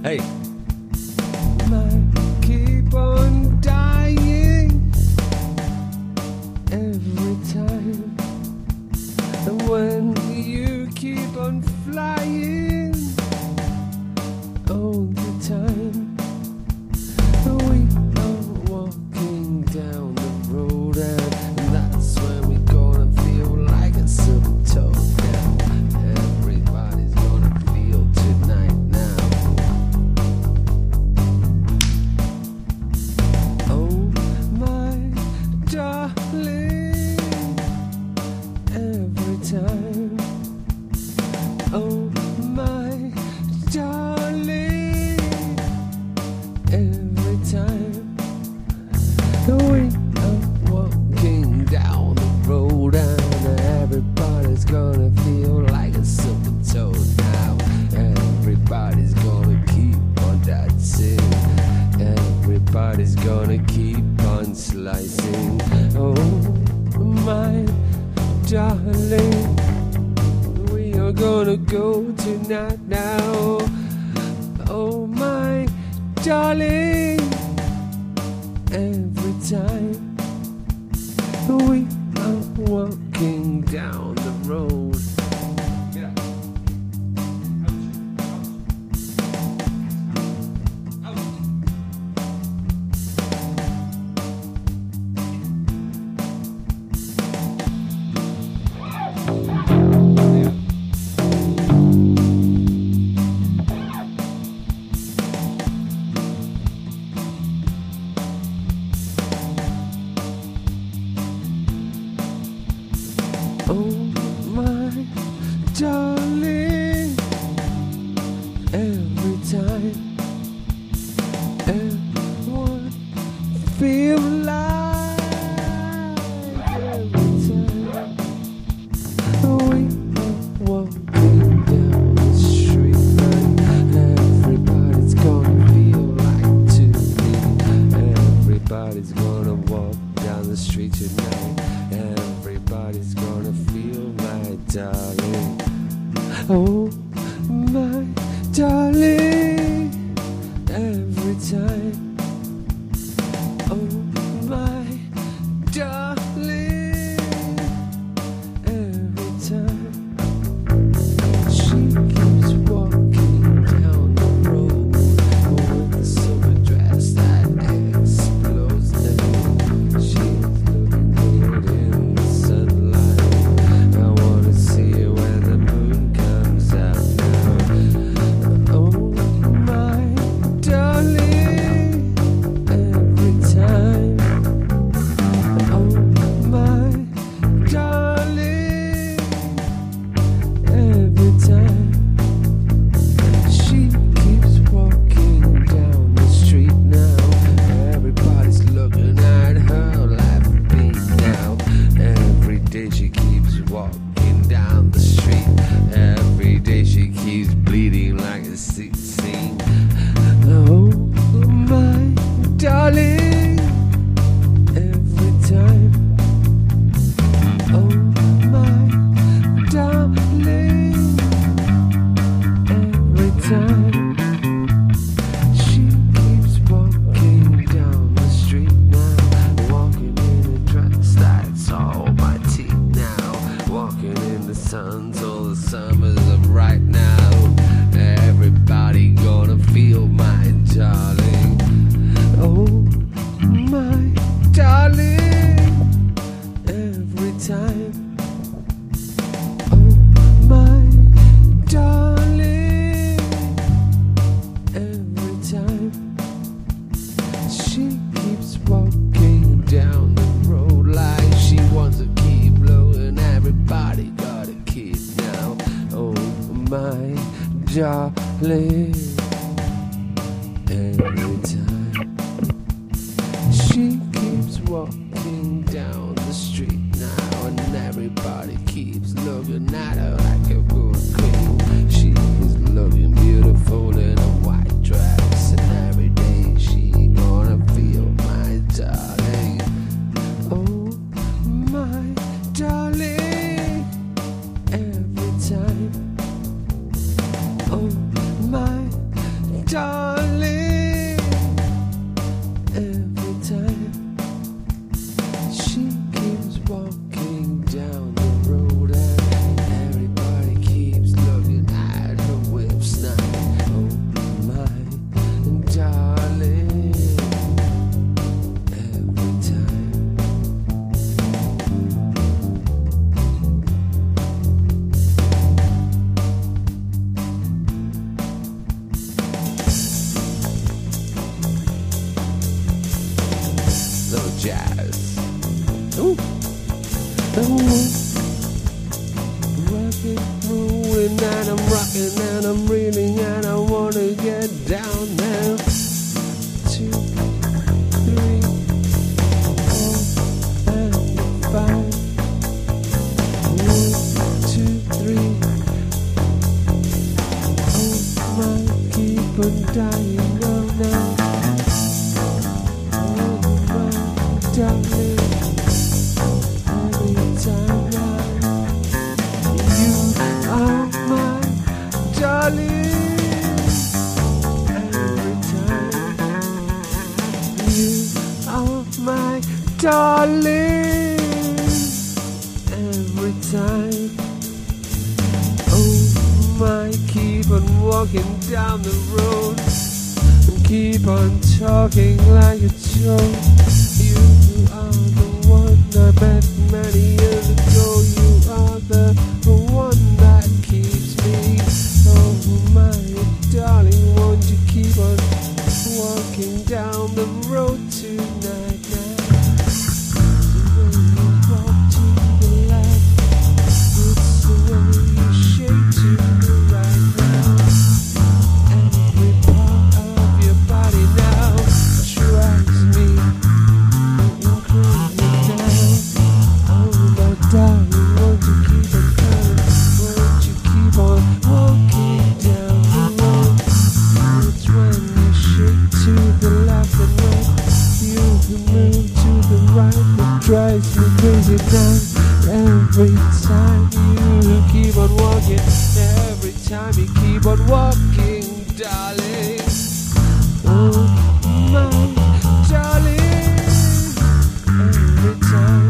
Hey. Might keep on dying every time, and when you keep on flying all the time, we are walking down the road, and that's when we gonna feel like a symptom now. Everybody's gonna feel tonight now. Oh my darling, every time. Oh my darling, every time. We are walking down the road, and everybody's gonna feel like a silver toad now. Everybody's gonna keep on dancing. Everybody's gonna keep on slicing. Oh my darling, we are gonna go tonight now. Oh my darling, every time we are walking down the road. Oh my darling, every time everyone feel alive. Every time we are walking down the street, and everybody's gonna feel like tonight. Everybody's gonna walk down the street tonight. Everybody's gonna feel my darling. Oh my darling, every time. Oh my darling, every time. She keeps walking down the road with a silver dress that explodes now. She's looking good in the sunlight. I wanna see her when the moon comes out now. Oh my darling, every time. Oh my darling, every time. She keeps walking down the street now. Everybody's looking at her laughing now. Every day she keeps walking down the street. Every day she keeps bleeding like a sick scene. Oh my darling, every time. Oh my darling, every time. She keeps walking down the street now, walking in a dress that's all my teeth now, walking in the sun till the summers are right now. Everybody gonna feel my darling. Oh my darling, every time. Oh my darling, every time. She keeps walking down the road like she wants to keep blowing. Everybody got a kid now. Oh my darling, every time. She keeps walking down the street now, and everybody keeps looking at her like a good queen. She's looking beautiful in a white dress, and every day she gonna feel my darling. Oh my darling, every time. Oh my darling. Every time she keeps walking down the road and everybody keeps looking at her whip snap. Oh my darling. Every time. Little jazz. Ooh. Rocking, rolling, and I'm rocking, and I'm reeling, and I wanna get down now. 2, 3, 4, and 5. 1, 2, 3. Oh my, keep on dying now, now. Darling, every time now, you are my darling. Every time, you are my darling. Every time, oh my, keep on walking down the road and keep on talking like a joke. You are the one I met many years ago. You are the one that keeps me. Oh my darling, won't you keep on walking down the road tonight now? The way you walk to the left, it's the way you shake to the right now. Every part of your body now drives me. Darling, won't you keep on coming? Won't you keep on walking down the road? It's when you shake to the left and right, you move to the right, it drives me crazy now. Every time you keep on walking, every time you keep on walking, darling. Oh my darling, every time.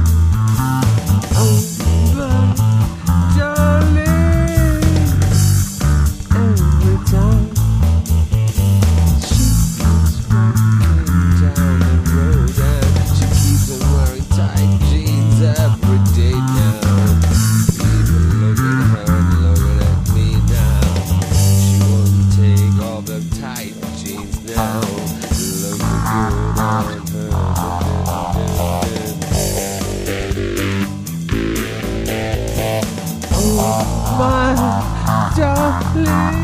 My darling,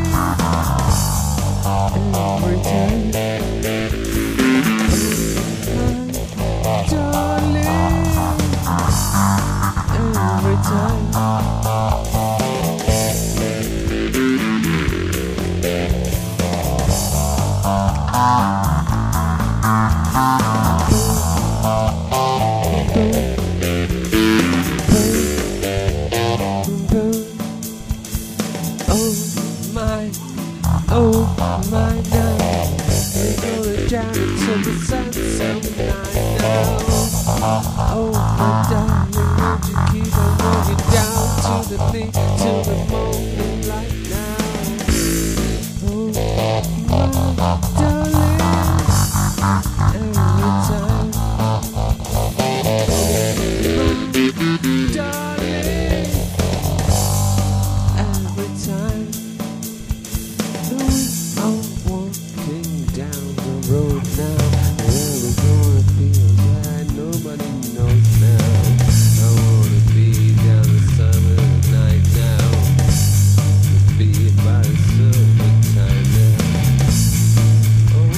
every time, my darling, every time. Oh my now, we're gonna jam until the sunset night now. Oh my darling, won't you keep on walking down to the beat, to the morning light now. Oh my darling, every time. My darling, every time. I'm walking down the road now. Where we gonna feel that nobody knows now. I wanna be down the summer night now. Be by the summertime now. Oh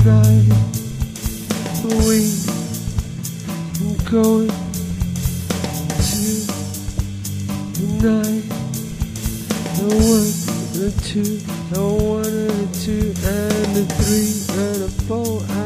right. We going to the night. A 1 and a 2, a 1 and a 2 and a 3 and a 4.